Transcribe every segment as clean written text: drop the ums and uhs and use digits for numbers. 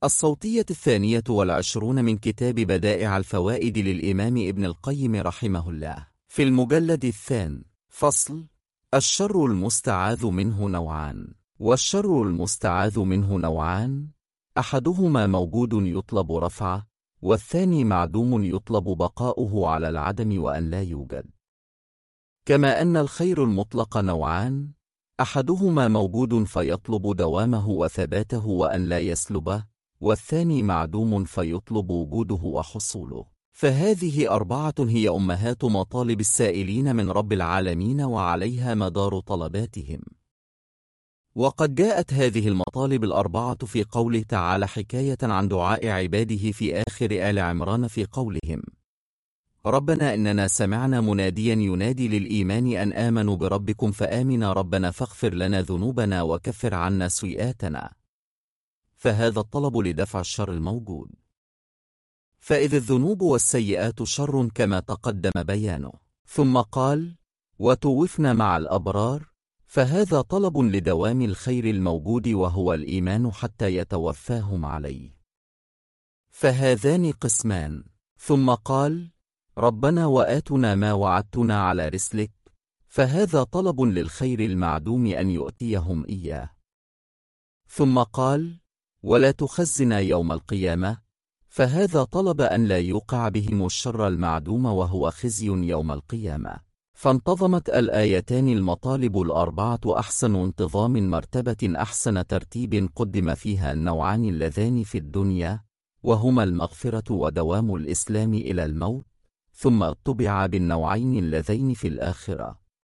الصوتية 22 من كتاب بدائع الفوائد للإمام ابن القيم رحمه الله، في المجلد 2. فصل: الشر المستعاذ منه نوعان. والشر المستعاذ منه نوعان: أحدهما موجود يطلب رفعه، والثاني معدوم يطلب بقاؤه على العدم وأن لا يوجد. كما أن الخير المطلق نوعان: أحدهما موجود فيطلب دوامه وثباته وأن لا يسلبه، والثاني معدوم فيطلب وجوده وحصوله. فهذه 4 هي أمهات مطالب السائلين من رب العالمين، وعليها مدار طلباتهم. وقد جاءت هذه المطالب 4 في قوله تعالى حكاية عن دعاء عباده في آخر آل عمران في قولهم: ربنا إننا سمعنا مناديا ينادي للإيمان أن آمنوا بربكم فآمنا ربنا فاغفر لنا ذنوبنا وكفر عنا سيئاتنا. فهذا الطلب لدفع الشر الموجود، فإذ الذنوب والسيئات شر كما تقدم بيانه. ثم قال: وتوفنا مع الأبرار، فهذا طلب لدوام الخير الموجود وهو الإيمان حتى يتوفاهم عليه. فهذان قسمان. ثم قال: ربنا وآتنا ما وعدتنا على رسلك، فهذا طلب للخير المعدوم أن يؤتيهم إياه. ثم قال: ولا تخزنا يوم القيامة، فهذا طلب أن لا يوقع بهم الشر المعدوم وهو خزي يوم القيامة. فانتظمت الآيتان المطالب 4 أحسن انتظام مرتبة أحسن ترتيب قدم فيها النوعان اللذان في الدنيا، وهما المغفرة ودوام الإسلام إلى الموت، ثم اتبع بالنوعين اللذين في الآخرة،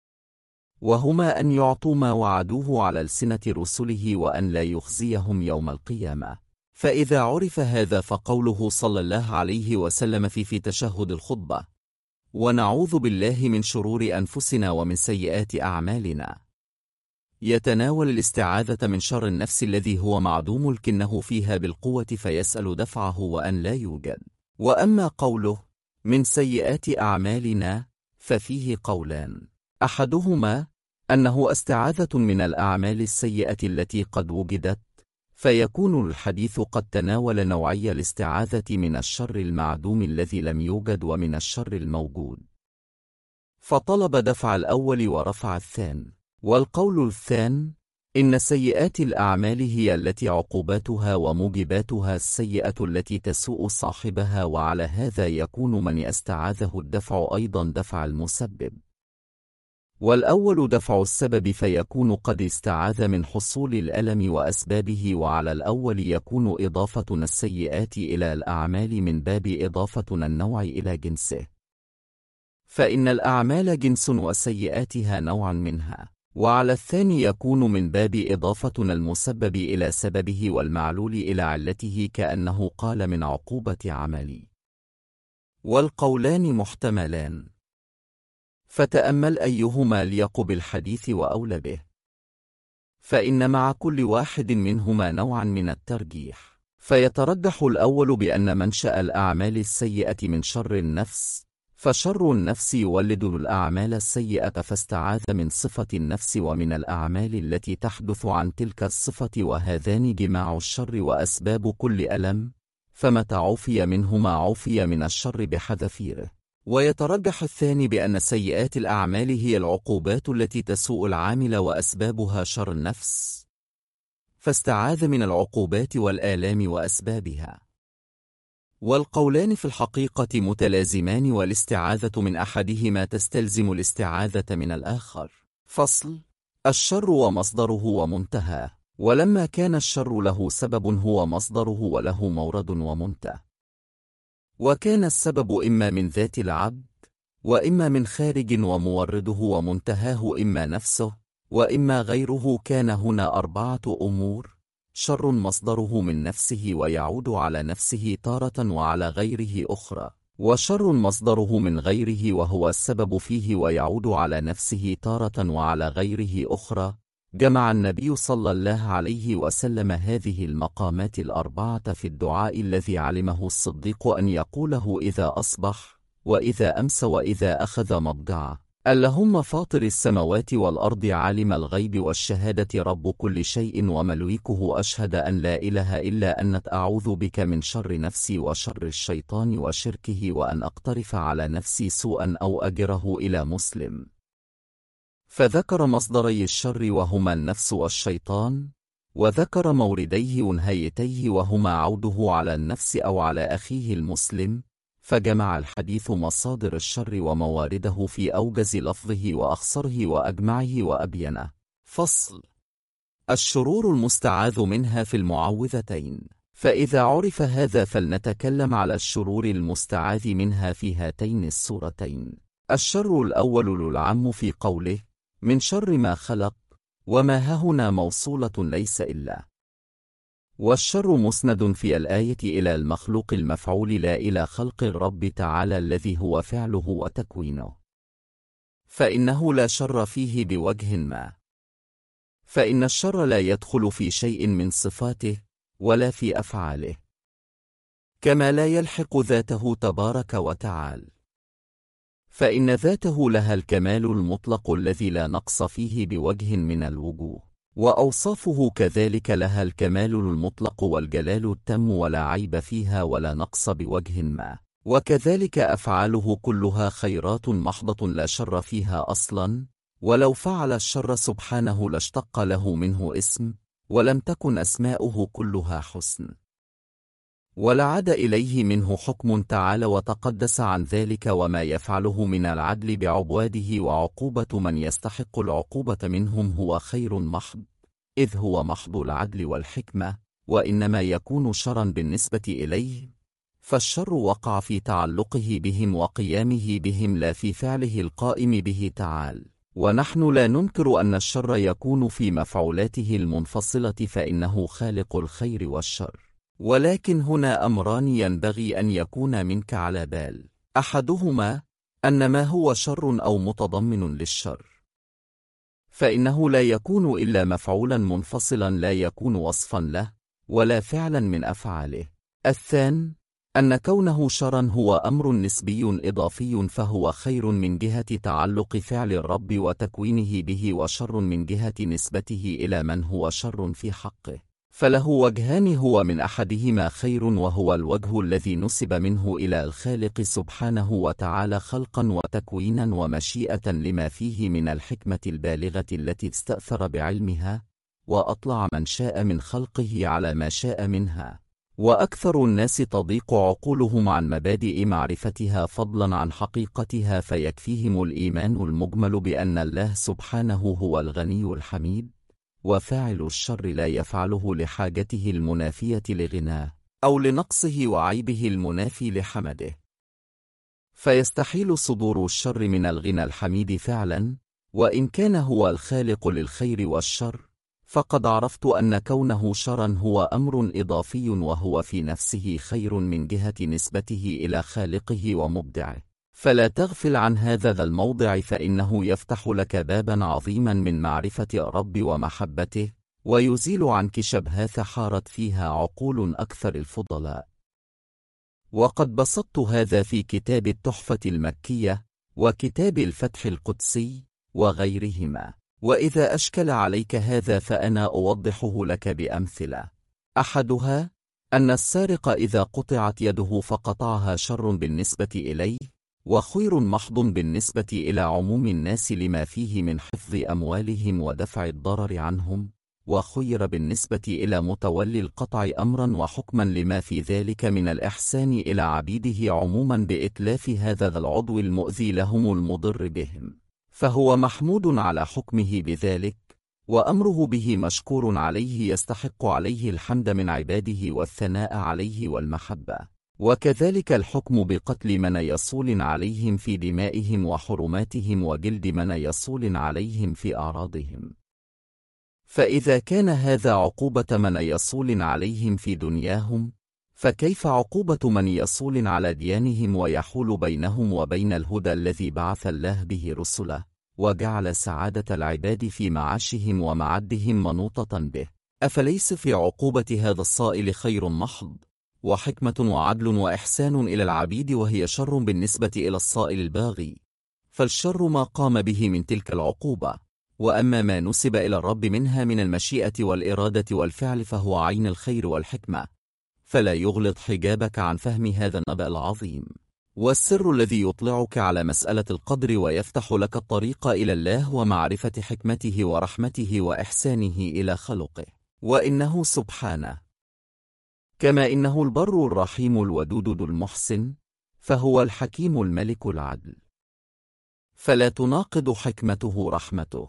وهما أن يعطوا ما وعدوه على ألسنة رسله وأن لا يخزيهم يوم القيامة. فإذا عرف هذا فقوله صلى الله عليه وسلم في تشهد الخطبة: ونعوذ بالله من شرور أنفسنا ومن سيئات أعمالنا، يتناول الاستعاذة من شر النفس الذي هو معدوم الكنه فيها بالقوة فيسأل دفعه وأن لا يوجد. وأما قوله من سيئات أعمالنا ففيه قولان: أحدهما أنه استعاذة من الأعمال السيئة التي قد وجدت، فيكون الحديث قد تناول نوعي الاستعاذة من الشر المعدوم الذي لم يوجد ومن الشر الموجود، فطلب دفع الأول ورفع الثاني. والقول الثاني: إن سيئات الأعمال هي التي عقوباتها وموجباتها السيئة التي تسوء صاحبها، وعلى هذا يكون من استعاذه الدفع أيضا دفع المسبب، والأول دفع السبب فيكون قد استعاذ من حصول الألم وأسبابه، وعلى الأول يكون إضافتنا السيئات إلى الأعمال من باب إضافتنا النوع إلى جنسه، فإن الأعمال جنس وسيئاتها نوع منها. وعلى الثاني يكون من باب إضافتنا المسبب إلى سببه والمعلول إلى علته، كأنه قال من عقوبة عملي. والقولان محتملان، فتأمل أيهما ليق بالحديث وأولى به، فإن مع كل واحد منهما نوعا من الترجيح. فيترجح الأول بأن منشأ الأعمال السيئة من شر النفس، فشر النفس يولد الأعمال السيئة، فاستعاذ من صفة النفس ومن الأعمال التي تحدث عن تلك الصفة، وهذان جماع الشر وأسباب كل ألم، فمتى عفي منهما عفي من الشر بحذافيره. ويترجح الثاني بأن سيئات الأعمال هي العقوبات التي تسوء العامل وأسبابها شر النفس، فاستعاذ من العقوبات والآلام وأسبابها. والقولان في الحقيقة متلازمان، والاستعاذة من أحدهما تستلزم الاستعاذة من الآخر. فصل: الشر ومصدره ومنتهى. ولما كان الشر له سبب هو مصدره وله مورد ومنتهى، وكان السبب إما من ذات العبد وإما من خارج، ومورده ومنتهاه إما نفسه وإما غيره، كان هنا 4 أمور: شر مصدره من نفسه ويعود على نفسه تارة وعلى غيره أخرى، وشر مصدره من غيره وهو السبب فيه ويعود على نفسه تارة وعلى غيره أخرى. جمع النبي صلى الله عليه وسلم هذه المقامات 4 في الدعاء الذي علمه الصديق أن يقوله إذا أصبح وإذا أمس وإذا أخذ مضجعه. اللهم فاطر السماوات والأرض عالم الغيب والشهادة رب كل شيء ومليكه أشهد أن لا إله إلا أنت أعوذ بك من شر نفسي وشر الشيطان وشركه وأن أقترف على نفسي سوءا أو أجره إلى مسلم. فذكر مصدري الشر وهما النفس والشيطان، وذكر مورديه ونهايتيه وهما عوده على النفس أو على أخيه المسلم، فجمع الحديث مصادر الشر وموارده في أوجز لفظه وأخصره وأجمعه وأبينه. فصل: الشرور المستعاذ منها في المعوذتين. فإذا عرف هذا فلنتكلم على الشرور المستعاذ منها في هاتين السورتين. الشر الأول العام في قوله من شر ما خلق، وما ههنا موصولة ليس إلا، والشر مسند في الآية إلى المخلوق المفعول لا إلى خلق الرب تعالى الذي هو فعله وتكوينه، فإنه لا شر فيه بوجه ما، فإن الشر لا يدخل في شيء من صفاته ولا في أفعاله، كما لا يلحق ذاته تبارك وتعالى، فإن ذاته لها الكمال المطلق الذي لا نقص فيه بوجه من الوجوه، وأوصافه كذلك لها الكمال المطلق والجلال التام ولا عيب فيها ولا نقص بوجه ما، وكذلك أفعاله كلها خيرات محضة لا شر فيها أصلا، ولو فعل الشر سبحانه لاشتق له منه اسم، ولم تكن أسماؤه كلها حسن، ولعد إليه منه حكم تعالى وتقدس عن ذلك وما يفعله من العدل بعباده، وعقوبة من يستحق العقوبة منهم هو خير محض، إذ هو محض العدل والحكمة، وإنما يكون شرا بالنسبة إليه، فالشر وقع في تعلقه بهم وقيامه بهم لا في فعله القائم به تعالى، ونحن لا ننكر أن الشر يكون في مفعولاته المنفصلة فإنه خالق الخير والشر، ولكن هنا أمران ينبغي أن يكون منك على بال: أحدهما أن ما هو شر أو متضمن للشر فإنه لا يكون إلا مفعولا منفصلا لا يكون وصفا له ولا فعلا من أفعاله. الثاني أن كونه شرا هو أمر نسبي إضافي، فهو خير من جهة تعلق فعل الرب وتكوينه به، وشر من جهة نسبته إلى من هو شر في حقه، فله وجهان، هو من أحدهما خير وهو الوجه الذي نسب منه إلى الخالق سبحانه وتعالى خلقا وتكوينا ومشيئة لما فيه من الحكمة البالغة التي استأثر بعلمها وأطلع من شاء من خلقه على ما شاء منها، وأكثر الناس تضيق عقولهم عن مبادئ معرفتها فضلا عن حقيقتها، فيكفيهم الإيمان المجمل بأن الله سبحانه هو الغني الحميد، وفاعل الشر لا يفعله لحاجته المنافية لغناه أو لنقصه وعيبه المنافي لحمده، فيستحيل صدور الشر من الغنى الحميد فعلا، وإن كان هو الخالق للخير والشر، فقد عرفت أن كونه شرا هو أمر إضافي، وهو في نفسه خير من جهة نسبته إلى خالقه ومبدعه، فلا تغفل عن هذا الموضع، فإنه يفتح لك بابا عظيما من معرفة الرب ومحبته، ويزيل عنك شبهات حارت فيها عقول أكثر الفضلاء. وقد بسطت هذا في كتاب التحفة المكية وكتاب الفتح القدسي وغيرهما، وإذا أشكل عليك هذا فأنا أوضحه لك بأمثلة. أحدها أن السارق إذا قطعت يده فقطعها شر بالنسبة إليه، وخير محض بالنسبة إلى عموم الناس لما فيه من حفظ أموالهم ودفع الضرر عنهم، وخير بالنسبة إلى متولي القطع أمرا وحكما لما في ذلك من الإحسان إلى عبيده عموما بإتلاف هذا العضو المؤذي لهم المضر بهم، فهو محمود على حكمه بذلك، وأمره به مشكور عليه يستحق عليه الحمد من عباده والثناء عليه والمحبة، وكذلك الحكم بقتل من يصول عليهم في دمائهم وحرماتهم وجلد من يصول عليهم في أعراضهم، فإذا كان هذا عقوبة من يصول عليهم في دنياهم، فكيف عقوبة من يصول على ديانهم ويحول بينهم وبين الهدى الذي بعث الله به رسله وجعل سعادة العباد في معاشهم ومعدهم منوطة به؟ أفليس في عقوبة هذا الصائل خير محض وحكمة وعدل وإحسان إلى العبيد، وهي شر بالنسبة إلى الصائل الباغي، فالشر ما قام به من تلك العقوبة، وأما ما نسب إلى الرب منها من المشيئة والإرادة والفعل فهو عين الخير والحكمة، فلا يغلط حجابك عن فهم هذا النبأ العظيم، والسر الذي يطلعك على مسألة القدر ويفتح لك الطريق إلى الله ومعرفة حكمته ورحمته وإحسانه إلى خلقه. وإنه سبحانه كما إنه البر الرحيم الودود ذو المحسن، فهو الحكيم الملك العدل، فلا تناقض حكمته رحمته،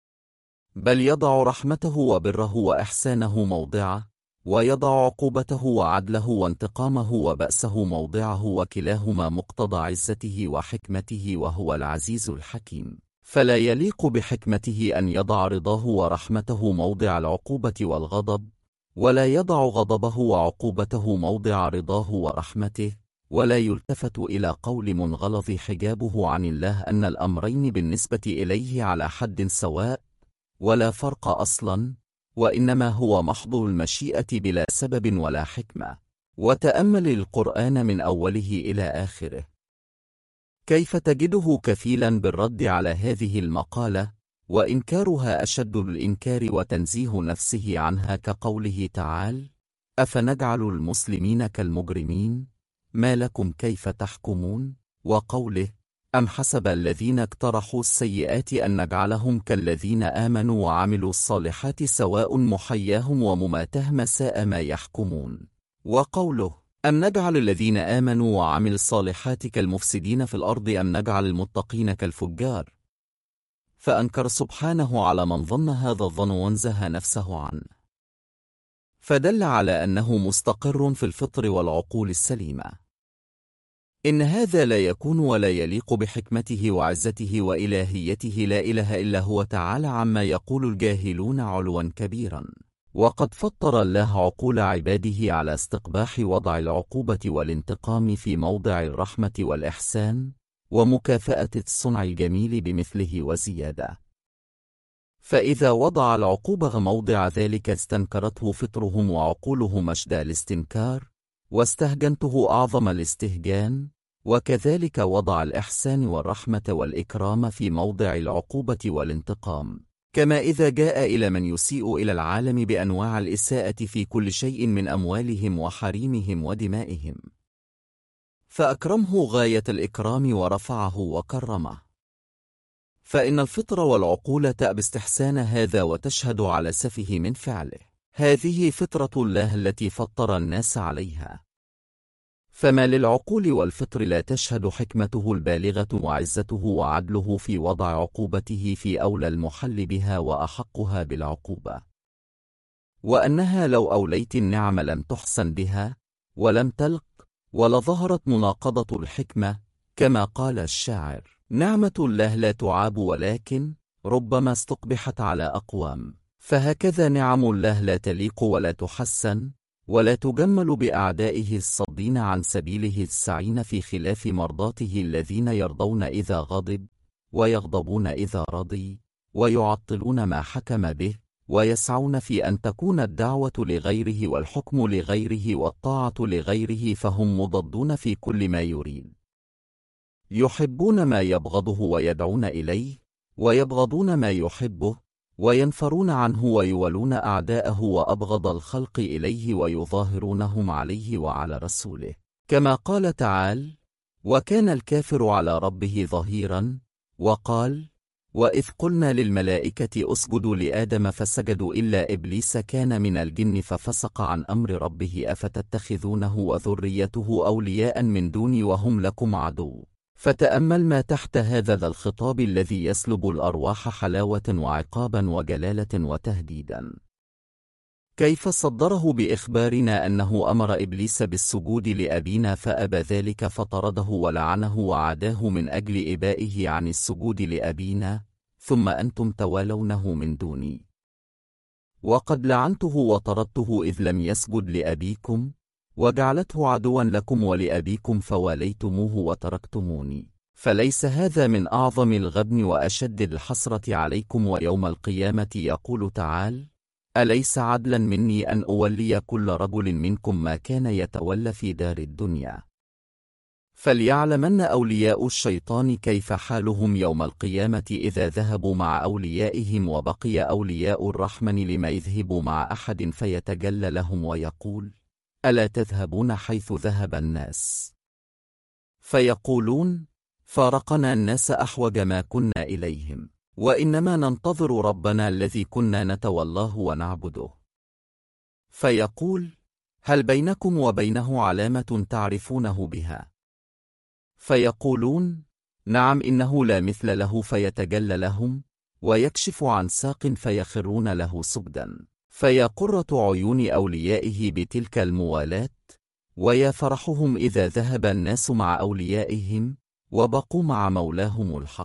بل يضع رحمته وبره وإحسانه موضعه، ويضع عقوبته وعدله وانتقامه وبأسه موضعه، وكلاهما مقتضى عزته وحكمته، وهو العزيز الحكيم، فلا يليق بحكمته أن يضع رضاه ورحمته موضع العقوبة والغضب، ولا يضع غضبه وعقوبته موضع رضاه ورحمته، ولا يلتفت إلى قول منغلظ حجابه عن الله أن الأمرين بالنسبة إليه على حد سواء ولا فرق أصلا، وإنما هو محض المشيئة بلا سبب ولا حكمة. وتأمل القرآن من أوله إلى آخره، كيف تجده كفيلا بالرد على هذه المقالة، وإنكارها أشد الإنكار وتنزيه نفسه عنها، كقوله تعالى: أفنجعل المسلمين كالمجرمين ما لكم كيف تحكمون، وقوله: أم حسب الذين اقترحوا السيئات أن نجعلهم كالذين آمنوا وعملوا الصالحات سواء محياهم ومماتهم ساء ما يحكمون، وقوله: أم نجعل الذين آمنوا وعملوا الصالحات كالمفسدين في الأرض أم نجعل المتقين كالفجار، فأنكر سبحانه على من ظن هذا الظن وانزه نفسه عنه، فدل على أنه مستقر في الفطر والعقول السليمة. إن هذا لا يكون ولا يليق بحكمته وعزته وإلهيته، لا إله إلا هو تعالى عما يقول الجاهلون علوا كبيرا. وقد فطر الله عقول عباده على استقباح وضع العقوبة والانتقام في موضع الرحمة والإحسان ومكافأة الصنع الجميل بمثله وزيادة، فإذا وضع العقوبة موضع ذلك استنكرته فطرهم وعقولهم أشد الاستنكار، واستهجنته أعظم الاستهجان، وكذلك وضع الإحسان والرحمة والإكرام في موضع العقوبة والانتقام، كما إذا جاء إلى من يسيء إلى العالم بأنواع الإساءة في كل شيء من أموالهم وحريمهم ودمائهم، فأكرمه غاية الإكرام ورفعه وكرمه، فإن الفطر والعقول تأبى استحسان هذا وتشهد على سفه من فعله. هذه فطرة الله التي فطر الناس عليها، فما للعقول والفطر لا تشهد حكمته البالغة وعزته وعدله في وضع عقوبته في أولى المحل بها وأحقها بالعقوبة، وأنها لو أوليت النعم لم تحسن بها ولم تلق، ولظهرت مناقضة الحكمة، كما قال الشاعر: نعمة الله لا تعاب ولكن ربما استقبحت على أقوام، فهكذا نعم الله لا تليق ولا تحسن ولا تجمل بأعدائه الصدين عن سبيله السعين في خلاف مرضاته الذين يرضون إذا غضب ويغضبون إذا رضي ويعطلون ما حكم به، ويسعون في أن تكون الدعوة لغيره والحكم لغيره والطاعة لغيره، فهم مضدون في كل ما يريد، يحبون ما يبغضه ويدعون إليه، ويبغضون ما يحبه وينفرون عنه، ويولون أعداءه وأبغض الخلق إليه ويظاهرونهم عليه وعلى رسوله، كما قال تعالى: وكان الكافر على ربه ظهيرا، وقال: وإذ قلنا للملائكة اسجدوا لآدم فسجدوا إلا إبليس كان من الجن ففسق عن أمر ربه أفتتخذونه وذريته أولياء من دوني وهم لكم عدو. فتأمل ما تحت هذا الخطاب الذي يسلب الأرواح حلاوة وعقابا وجلالة وتهديدا، كيف صدره بإخبارنا أنه أمر إبليس بالسجود لأبينا فأبى ذلك فطرده ولعنه وعاداه من أجل إبائه عن السجود لأبينا، ثم أنتم توالونه من دوني، وقد لعنته وطردته إذ لم يسجد لأبيكم، وجعلته عدوا لكم ولأبيكم فواليتموه وتركتموني، فليس هذا من أعظم الغبن وأشد الحسرة عليكم؟ ويوم القيامة يقول تعالى: أليس عدلا مني أن أولي كل رجل منكم ما كان يتولى في دار الدنيا، فليعلمن أولياء الشيطان كيف حالهم يوم القيامة إذا ذهبوا مع أوليائهم، وبقي أولياء الرحمن لما يذهبوا مع أحد فيتجلى لهم ويقول: ألا تذهبون حيث ذهب الناس؟ فيقولون: فارقنا الناس أحوج ما كنا إليهم، وإنما ننتظر ربنا الذي كنا نتولاه ونعبده. فيقول: هل بينكم وبينه علامة تعرفونه بها؟ فيقولون: نعم إنه لا مثل له. فيتجلى لهم ويكشف عن ساق فيخرون له سجدا. فيا قرة عيون أوليائه بتلك الموالاة، ويا فرحهم إذا ذهب الناس مع أوليائهم وبقوا مع مولاهم الحق.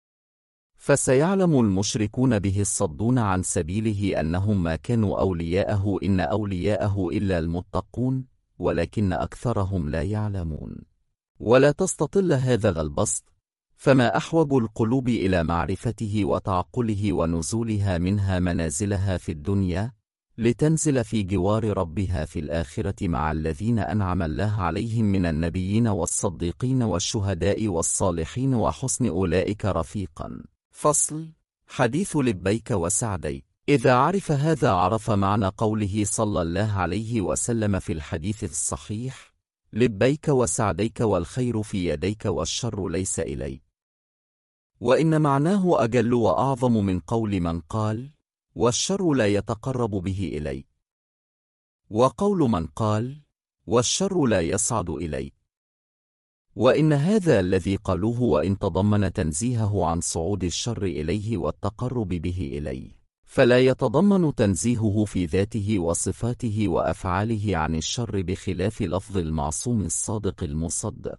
فسيعلم المشركون به الصدون عن سبيله أنهم ما كانوا أولياءه إن أولياءه إلا المتقون، ولكن أكثرهم لا يعلمون. ولا تستطل هذا البسط، فما أحوج القلوب إلى معرفته وتعقله ونزولها منها منازلها في الدنيا، لتنزل في جوار ربها في الآخرة مع الذين أنعم الله عليهم من النبيين والصديقين والشهداء والصالحين وحسن أولئك رفيقا. فصل: حديث لبيك وسعديك. إذا عرف هذا عرف معنى قوله صلى الله عليه وسلم في الحديث الصحيح: لبيك وسعديك والخير في يديك والشر ليس إليك. وإن معناه أجل وأعظم من قول من قال: والشر لا يتقرب به إليك، وقول من قال: والشر لا يصعد إليك. وإن هذا الذي قالوه وإن تضمن تنزيهه عن صعود الشر إليه والتقرب به إليه، فلا يتضمن تنزيهه في ذاته وصفاته وأفعاله عن الشر بخلاف لفظ المعصوم الصادق المصدق،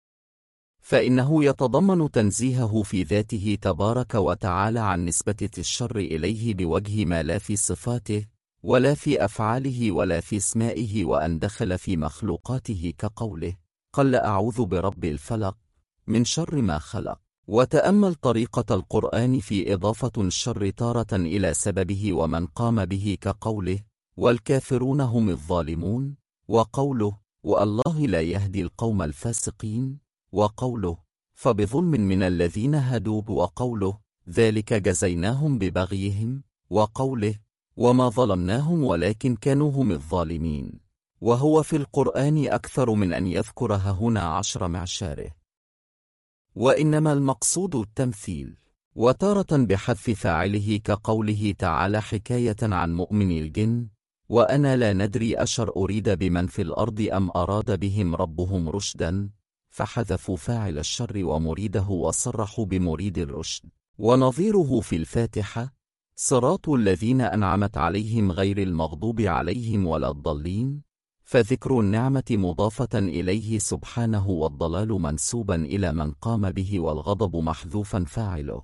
فإنه يتضمن تنزيهه في ذاته تبارك وتعالى عن نسبة الشر إليه بوجه ما لا في صفاته ولا في أفعاله ولا في اسمائه، وأن دخل في مخلوقاته كقوله: قل أعوذ برب الفلق من شر ما خلق. وتأمل طريقة القرآن في إضافة الشر تارة إلى سببه ومن قام به كقوله: والكافرون هم الظالمون، وقوله: والله لا يهدي القوم الفاسقين، وقوله: فبظلم من الذين هادوا، وقوله: ذلك جزيناهم ببغيهم، وقوله: وما ظلمناهم ولكن كانوا هم الظالمين. وهو في القرآن أكثر من أن يذكرها هنا 10 معشاره. وإنما المقصود التمثيل، وتارة بحذف فاعله كقوله تعالى حكاية عن مؤمن الجن: وأنا لا ندري أشر أريد بمن في الأرض أم أراد بهم ربهم رشدا، فحذفوا فاعل الشر ومريده وصرحوا بمريد الرشد. ونظيره في الفاتحة: صراط الذين أنعمت عليهم غير المغضوب عليهم ولا الضالين، فذكر النعمة مضافة إليه سبحانه والضلال منسوبا إلى من قام به والغضب محذوفا فاعله.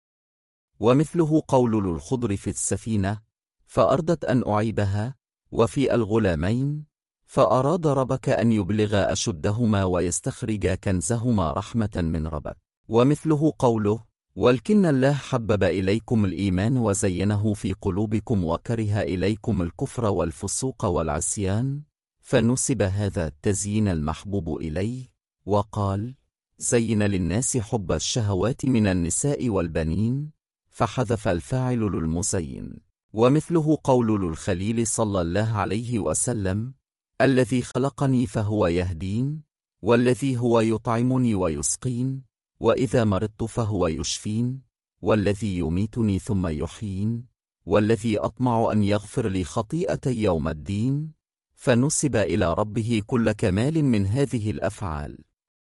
ومثله قول الخضر في السفينة: فأردت أن أعيبها، وفي الغلامين: فأراد ربك أن يبلغ أشدهما ويستخرج كنزهما رحمة من ربك. ومثله قوله: ولكن الله حبب إليكم الإيمان وزينه في قلوبكم وكره إليكم الكفر والفسوق والعصيان، فنسب هذا التزيين المحبوب إليه وقال: زين للناس حب الشهوات من النساء والبنين، فحذف الفاعل للمزين. ومثله قول الخليل صلى الله عليه وسلم: الذي خلقني فهو يهدين، والذي هو يطعمني ويسقين، وإذا مرضت فهو يشفين، والذي يميتني ثم يحيين، والذي أطمع أن يغفر لي خطيئتي يوم الدين، فنسب إلى ربه كل كمال من هذه الأفعال،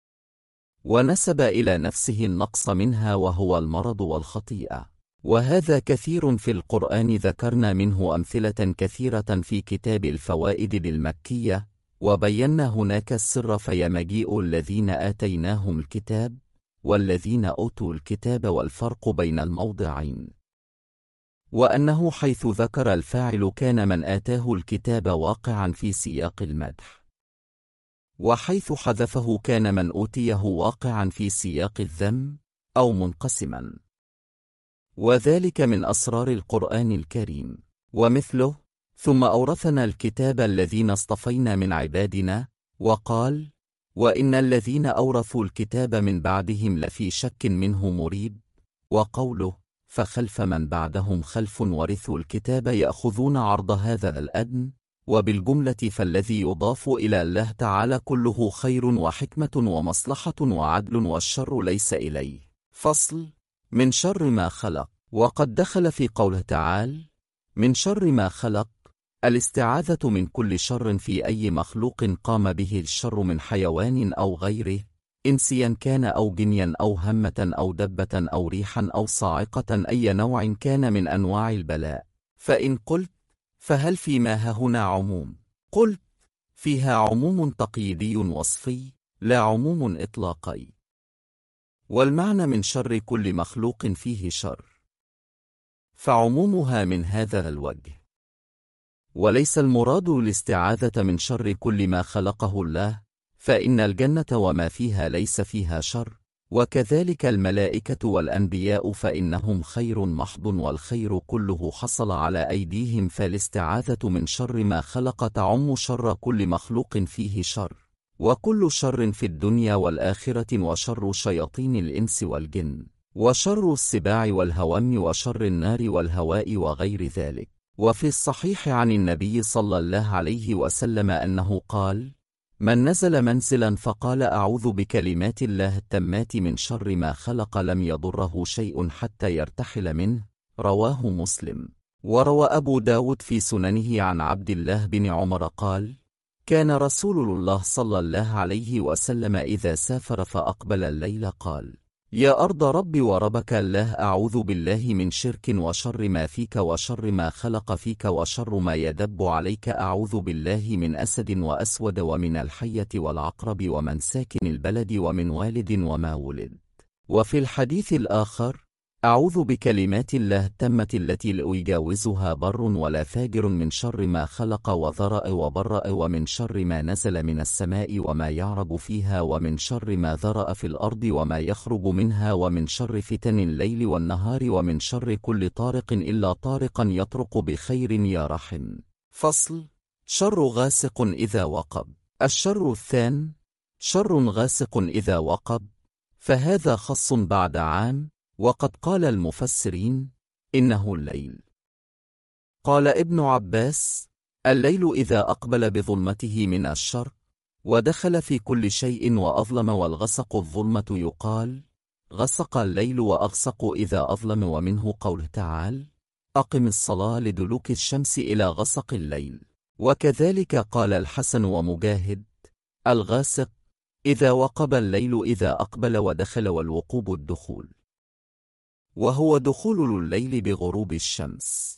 ونسب إلى نفسه النقص منها وهو المرض والخطيئة. وهذا كثير في القرآن، ذكرنا منه أمثلة كثيرة في كتاب الفوائد للمكية، وبينا هناك السر. في مجيء الذين آتيناهم الكتاب والذين أوتوا الكتاب والفرق بين الموضعين، وأنه حيث ذكر الفاعل كان من آتاه الكتاب واقعا في سياق المدح، وحيث حذفه كان من أوتيه واقعا في سياق الذم أو منقسما، وذلك من أسرار القرآن الكريم. ومثله: ثم أورثنا الكتاب الذين اصطفينا من عبادنا، وقال: وإن الذين أورثوا الكتاب من بعدهم لفي شك منه مريب. وقوله فخلف من بعدهم خلف ورثوا الكتاب يأخذون عرض هذا الأدنى. وبالجملة فالذي يضاف إلى الله تعالى كله خير وحكمة ومصلحة وعدل، والشر ليس إليه. فصل. من شر ما خلق. وقد دخل في قوله تعالى من شر ما خلق الاستعاذة من كل شر في أي مخلوق قام به الشر من حيوان أو غيره، إنسيا كان أو جنيا أو همة أو دبة أو ريحا أو صاعقة، أي نوع كان من أنواع البلاء. فإن قلت فهل فيما هنا عموم؟ قلت فيها عموم تقييدي وصفي، لا عموم إطلاقي. والمعنى من شر كل مخلوق فيه شر، فعمومها من هذا الوجه. وليس المراد الاستعاذة من شر كل ما خلقه الله، فإن الجنة وما فيها ليس فيها شر، وكذلك الملائكة والأنبياء فإنهم خير محض، والخير كله حصل على أيديهم. فالاستعاذة من شر ما خلق تعم شر كل مخلوق فيه شر، وكل شر في الدنيا والآخرة، وشر شياطين الإنس والجن، وشر السباع والهوام، وشر النار والهواء وغير ذلك. وفي الصحيح عن النبي صلى الله عليه وسلم أنه قال من نزل منزلا فقال أعوذ بكلمات الله التامات من شر ما خلق لم يضره شيء حتى يرتحل منه. رواه مسلم. وروى أبو داود في سننه عن عبد الله بن عمر قال كان رسول الله صلى الله عليه وسلم إذا سافر فأقبل الليل قال يا أرض ربي وربك الله، أعوذ بالله من شرك وشر ما فيك وشر ما خلق فيك وشر ما يدب عليك، أعوذ بالله من أسد وأسود ومن الحية والعقرب ومن ساكن البلد ومن والد وما ولد. وفي الحديث الآخر أعوذ بكلمات الله التامة التي لا يجاوزها بر ولا فاجر من شر ما خلق وذرأ وبرأ، ومن شر ما نزل من السماء وما يعرج فيها، ومن شر ما ذرأ في الأرض وما يخرج منها، ومن شر فتن الليل والنهار، ومن شر كل طارق إلا طارقا يطرق بخير يا رحم. فصل. شر غاسق إذا وقب. الشر الثاني شر غاسق إذا وقب، فهذا خص بعد عام. وقد قال المفسرين إنه الليل. قال ابن عباس الليل إذا أقبل بظلمته من الشر ودخل في كل شيء وأظلم، والغسق الظلمة يقال غسق الليل وأغسق إذا أظلم. ومنه قوله تعالى أقم الصلاة لدلوك الشمس إلى غسق الليل. وكذلك قال الحسن ومجاهد الغاسق إذا وقب الليل إذا أقبل ودخل، والوقوب الدخول، وهو دخول الليل بغروب الشمس.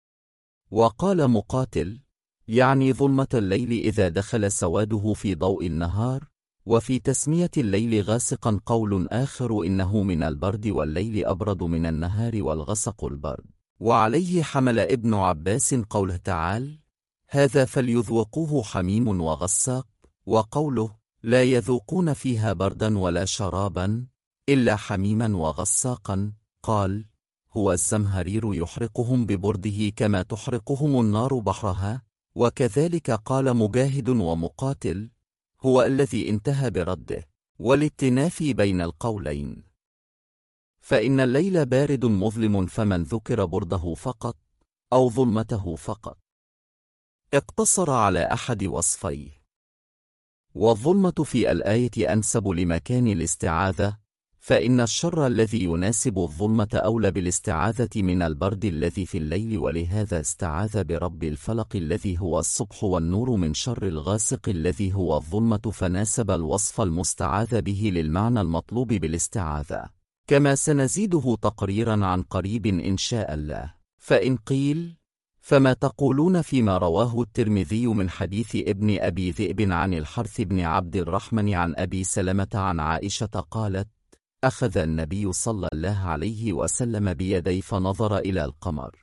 وقال مقاتل يعني ظلمة الليل إذا دخل سواده في ضوء النهار. وفي تسمية الليل غاسقا قول آخر إنه من البرد، والليل أبرد من النهار والغسق البرد. وعليه حمل ابن عباس قوله تعالى هذا فليذوقوه حميم وغساق، وقوله لا يذوقون فيها بردا ولا شرابا إلا حميما وغساقا، قال هو الزمهرير يحرقهم ببرده كما تحرقهم النار بحرها. وكذلك قال مجاهد ومقاتل هو الذي انتهى برده، والاتنافي بين القولين. فإن الليل بارد مظلم، فمن ذكر برده فقط أو ظلمته فقط اقتصر على أحد وصفيه. والظلمة في الآية أنسب لمكان الاستعاذة، فإن الشر الذي يناسب الظلمة أولى بالاستعاذة من البرد الذي في الليل، ولهذا استعاذ برب الفلق الذي هو الصبح، والنور من شر الغاسق الذي هو الظلمة، فناسب الوصف المستعاذ به للمعنى المطلوب بالاستعاذة، كما سنزيده تقريرا عن قريب إن شاء الله. فإن قيل فما تقولون فيما رواه الترمذي من حديث ابن أبي ذئب عن الحرث بن عبد الرحمن عن أبي سلمة عن عائشة قالت أخذ النبي صلى الله عليه وسلم بيدي فنظر إلى القمر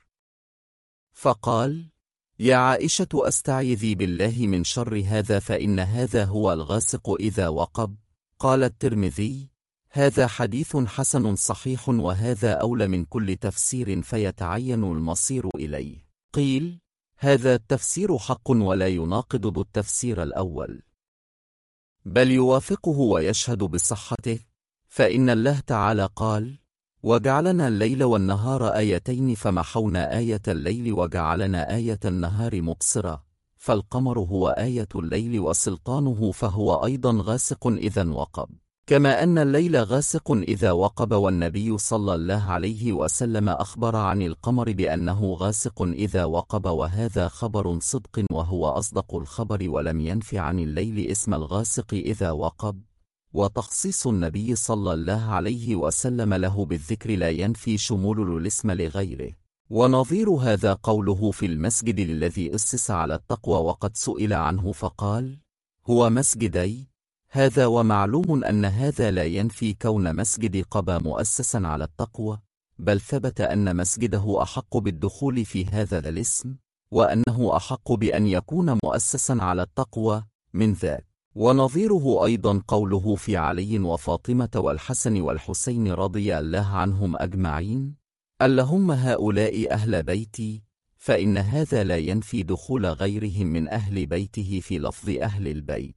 فقال يا عائشة أستعيذي بالله من شر هذا، فإن هذا هو الغاسق إذا وقب. قال الترمذي هذا حديث حسن صحيح، وهذا أولى من كل تفسير فيتعين المصير إليه. قيل هذا التفسير حق ولا يناقض التفسير الأول. بل يوافقه ويشهد بصحته، فإن الله تعالى قال: وجعلنا الليل والنهار آيتين فمحونا آية الليل وجعلنا آية النهار مبصرة، فالقمر هو آية الليل وسلطانه، فهو أيضا غاسق إذا وقب، كما أن الليل غاسق إذا وقب. والنبي صلى الله عليه وسلم أخبر عن القمر بأنه غاسق إذا وقب، وهذا خبر صدق وهو أصدق الخبر، ولم ينف عن الليل اسم الغاسق إذا وقب، وتخصيص النبي صلى الله عليه وسلم له بالذكر لا ينفي شمول الاسم لغيره. ونظير هذا قوله في المسجد الذي أسس على التقوى، وقد سئل عنه فقال: هو مسجدي هذا. ومعلوم أن هذا لا ينفي كون مسجد قباء مؤسسا على التقوى، بل ثبت أن مسجده أحق بالدخول في هذا الاسم، وأنه أحق بأن يكون مؤسسا على التقوى من ذاك. ونظيره أيضا قوله في علي وفاطمة والحسن والحسين رضي الله عنهم أجمعين: اللهم هؤلاء أهل بيتي، فإن هذا لا ينفي دخول غيرهم من أهل بيته في لفظ أهل البيت،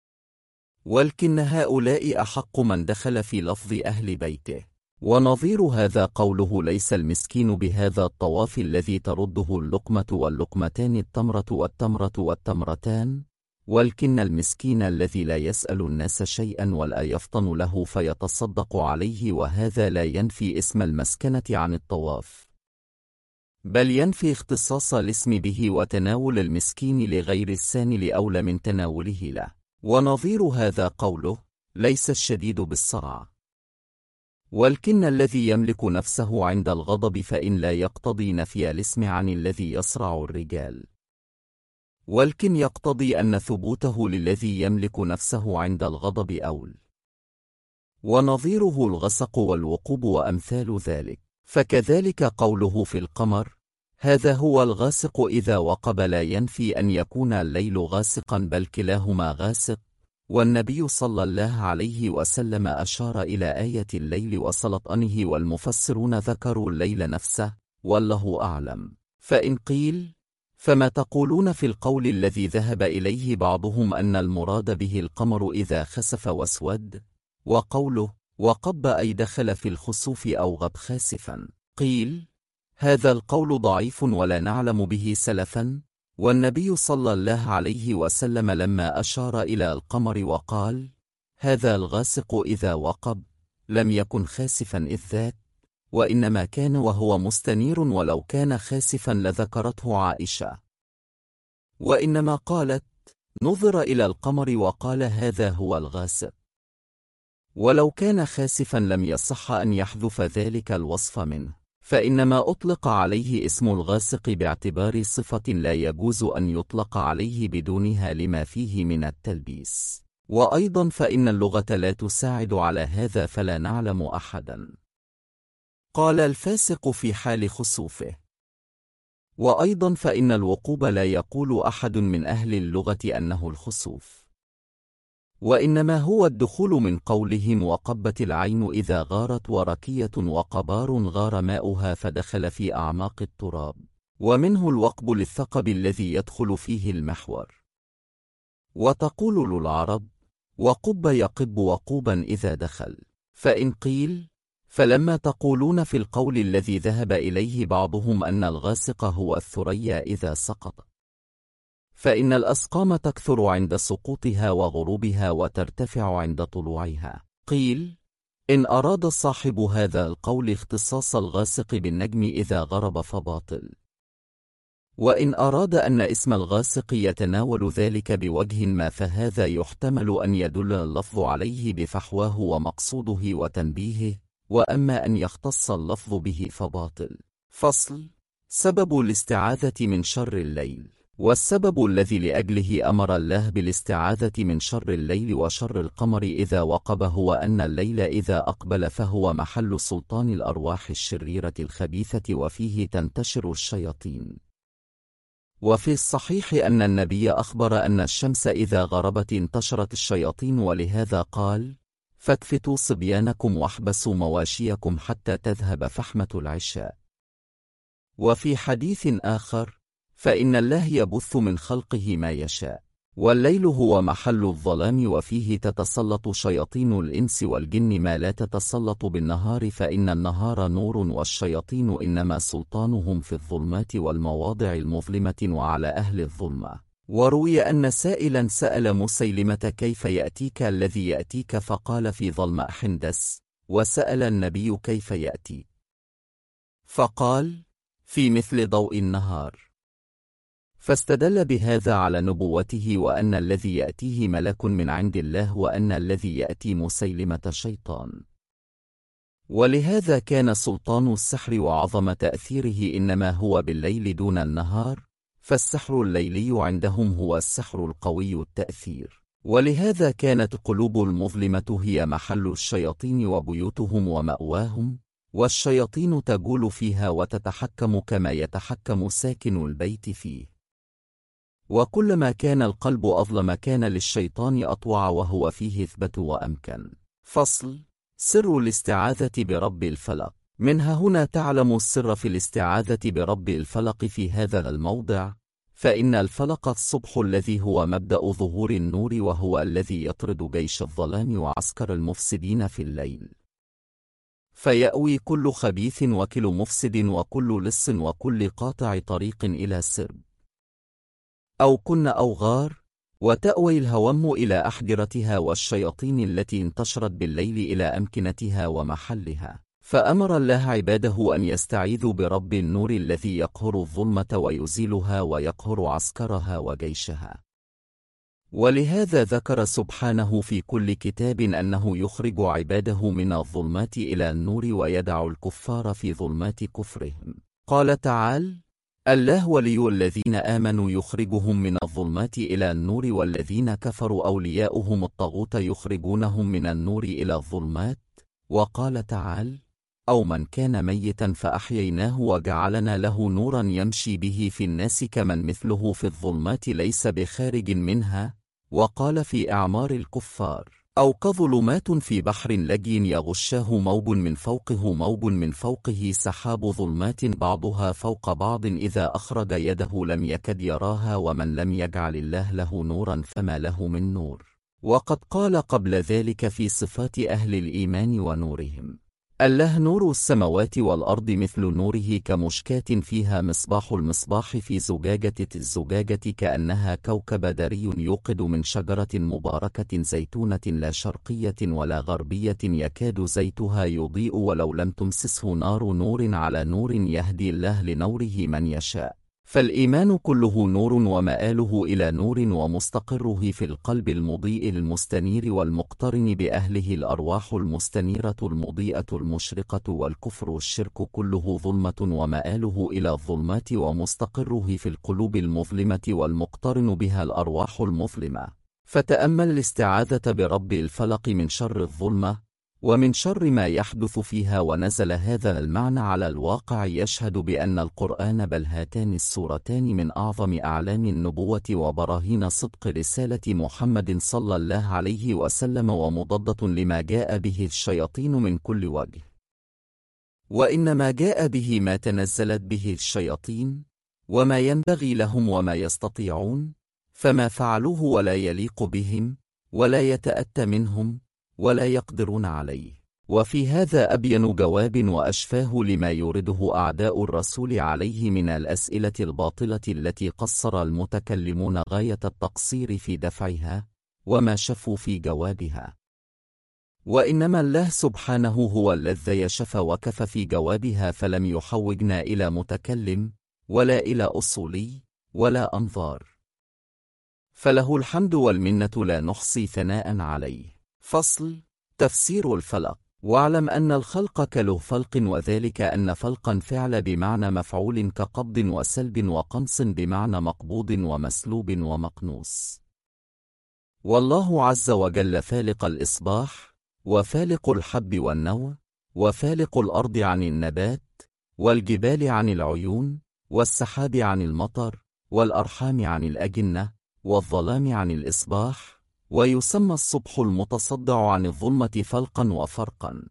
ولكن هؤلاء أحق من دخل في لفظ أهل بيته. ونظير هذا قوله: ليس المسكين بهذا الطواف الذي ترده اللقمة واللقمتان، التمرة والتمرة والتمرتان، ولكن المسكين الذي لا يسأل الناس شيئا ولا يفطن له فيتصدق عليه. وهذا لا ينفي اسم المسكنة عن الطواف، بل ينفي اختصاص الاسم به وتناول المسكين لغير السانل أولى من تناوله له. ونظير هذا قوله: ليس الشديد بالصرع، ولكن الذي يملك نفسه عند الغضب، فإن لا يقتضي نفي الاسم عن الذي يصرع الرجال، ولكن يقتضي أن ثبوته للذي يملك نفسه عند الغضب أول. ونظيره الغسق والوقوب وأمثال ذلك. فكذلك قوله في القمر: هذا هو الغاسق إذا وقب، لا ينفي أن يكون الليل غاسقا، بل كلاهما غاسق. والنبي صلى الله عليه وسلم أشار إلى آية الليل وسلطانه، والمفسرون ذكروا الليل نفسه، والله أعلم. فإن قيل: فما تقولون في القول الذي ذهب إليه بعضهم أن المراد به القمر إذا خسف واسود، وقوله وقب أي دخل في الخسوف أو غب خاسفا؟ قيل: هذا القول ضعيف ولا نعلم به سلفا. والنبي صلى الله عليه وسلم لما أشار إلى القمر وقال: هذا الغاسق إذا وقب، لم يكن خاسفا إذ ذاك، وإنما كان وهو مستنير، ولو كان خاسفا لذكرته عائشة، وإنما قالت: نظر إلى القمر وقال هذا هو الغاسق. ولو كان خاسفا لم يصح أن يحذف ذلك الوصف منه، فإنما أطلق عليه اسم الغاسق باعتبار صفة لا يجوز أن يطلق عليه بدونها لما فيه من التلبيس. وأيضا فإن اللغة لا تساعد على هذا، فلا نعلم أحدا قال الفاسق في حال خسوفه. وأيضا فإن الوقوب لا يقول أحد من أهل اللغة أنه الخسوف، وإنما هو الدخول من قولهم: وقبت العين إذا غارت، وركية وقبار غار ماؤها فدخل في أعماق التراب. ومنه الوقب للثقب الذي يدخل فيه المحور. وتقول العرب: وقب يقب وقوبا إذا دخل. فإن قيل: فلما تقولون في القول الذي ذهب إليه بعضهم أن الغاسق هو الثريا إذا سقط، فإن الأسقام تكثر عند سقوطها وغروبها وترتفع عند طلوعها. قيل: إن أراد صاحب هذا القول اختصاص الغاسق بالنجم إذا غرب فباطل، وإن أراد أن اسم الغاسق يتناول ذلك بوجه ما، فهذا يحتمل أن يدل اللفظ عليه بفحواه ومقصوده وتنبيهه، وأما أن يختص اللفظ به فباطل. فصل: سبب الاستعاذة من شر الليل. والسبب الذي لأجله أمر الله بالاستعاذة من شر الليل وشر القمر إذا وقب هو أن الليل إذا أقبل فهو محل سلطان الأرواح الشريرة الخبيثة، وفيه تنتشر الشياطين. وفي الصحيح أن النبي أخبر أن الشمس إذا غربت انتشرت الشياطين، ولهذا قال: فاكفتوا صبيانكم واحبسوا مواشيكم حتى تذهب فحمة العشاء. وفي حديث آخر: فإن الله يبث من خلقه ما يشاء. والليل هو محل الظلام وفيه تتسلط شياطين الإنس والجن ما لا تتسلط بالنهار، فإن النهار نور والشياطين إنما سلطانهم في الظلمات والمواضع المظلمة وعلى أهل الظلمة. وروي أن سائلا سأل مسيلمة كيف يأتيك الذي يأتيك، فقال في ظلماء حندس، وسأل النبي كيف يأتي، فقال في مثل ضوء النهار، فاستدل بهذا على نبوته وأن الذي يأتيه ملك من عند الله وأن الذي يأتي مسيلمة شيطان. ولهذا كان سلطان السحر وعظم تأثيره إنما هو بالليل دون النهار، فالسحر الليلي عندهم هو السحر القوي التأثير. ولهذا كانت قلوب المظلمة هي محل الشياطين وبيوتهم ومأواهم، والشياطين تجول فيها وتتحكم كما يتحكم ساكن البيت فيه. وكلما كان القلب أظلم كان للشيطان أطوع وهو فيه إثبت وأمكن. فصل: سر الاستعاذة برب الفلق. منها هنا تعلم السر في الاستعاذة برب الفلق في هذا الموضع، فإن الفلق الصبح الذي هو مبدأ ظهور النور، وهو الذي يطرد جيش الظلام وعسكر المفسدين في الليل، فيأوي كل خبيث وكل مفسد وكل لص وكل قاطع طريق إلى سرب أو كن أو غار، وتأوي الهوم إلى أحجرتها والشياطين التي انتشرت بالليل إلى أمكنتها ومحلها. فأمر الله عباده أن يستعيذوا برب النور الذي يقهر الظلمة ويزيلها ويقهر عسكرها وجيشها. ولهذا ذكر سبحانه في كل كتاب أنه يخرج عباده من الظلمات إلى النور ويدع الكفار في ظلمات كفرهم. قال تعالى: الله ولي الذين آمنوا يخرجهم من الظلمات إلى النور والذين كفروا أولياؤهم الطاغوت يخرجونهم من النور إلى الظلمات. وقال تعالى: أو من كان ميتا فأحييناه وجعلنا له نورا يمشي به في الناس كمن مثله في الظلمات ليس بخارج منها. وقال في أعمار الكفار: أو كظلمات في بحر لجي يغشاه موج من فوقه موج من فوقه سحاب ظلمات بعضها فوق بعض إذا أخرج يده لم يكد يراها ومن لم يجعل الله له نورا فما له من نور. وقد قال قبل ذلك في صفات أهل الإيمان ونورهم: الله نور السماوات والأرض مثل نوره كمشكاة فيها مصباح، المصباح في زجاجة، الزجاجة كأنها كوكب دري يوقد من شجرة مباركة زيتونة لا شرقية ولا غربية يكاد زيتها يضيء ولو لم تمسسه نار، نور على نور يهدي الله لنوره من يشاء. فالإيمان كله نور ومآله إلى نور، ومستقره في القلب المضيء المستنير والمقترن بأهله الأرواح المستنيرة المضيئة المشرقة، والكفر الشرك كله ظلمة ومآله إلى الظلمات، ومستقره في القلوب المظلمة والمقترن بها الأرواح المظلمة. فتأمل الاستعاذة برب الفلق من شر الظلمة ومن شر ما يحدث فيها. ونزل هذا المعنى على الواقع يشهد بأن القرآن بل هاتان السورتان من أعظم أعلام النبوة وبراهين صدق رسالة محمد صلى الله عليه وسلم، ومضادة لما جاء به الشياطين من كل وجه. وإنما جاء به ما تنزلت به الشياطين وما ينبغي لهم وما يستطيعون، فما فعلوه ولا يليق بهم ولا يتأتى منهم ولا يقدرون عليه. وفي هذا أبين جواب وأشفاه لما يورده أعداء الرسول عليه من الأسئلة الباطلة التي قصر المتكلمون غاية التقصير في دفعها وما شفوا في جوابها. وإنما الله سبحانه هو الذي شف وكف في جوابها، فلم يحوجنا إلى متكلم ولا إلى أصولي ولا أنظار، فله الحمد والمنة لا نحصي ثناء عليه. فصل: تفسير الفلق. واعلم أن الخلق كله فلق، وذلك أن فلقا فعل بمعنى مفعول كقبض وسلب، وقنص بمعنى مقبوض ومسلوب ومقنوص. والله عز وجل فالق الإصباح، وفالق الحب والنوى، وفالق الأرض عن النبات، والجبال عن العيون، والسحاب عن المطر، والأرحام عن الأجنة، والظلام عن الإصباح. ويسمى الصبح المتصدع عن الظلمة فلقا وفرقا.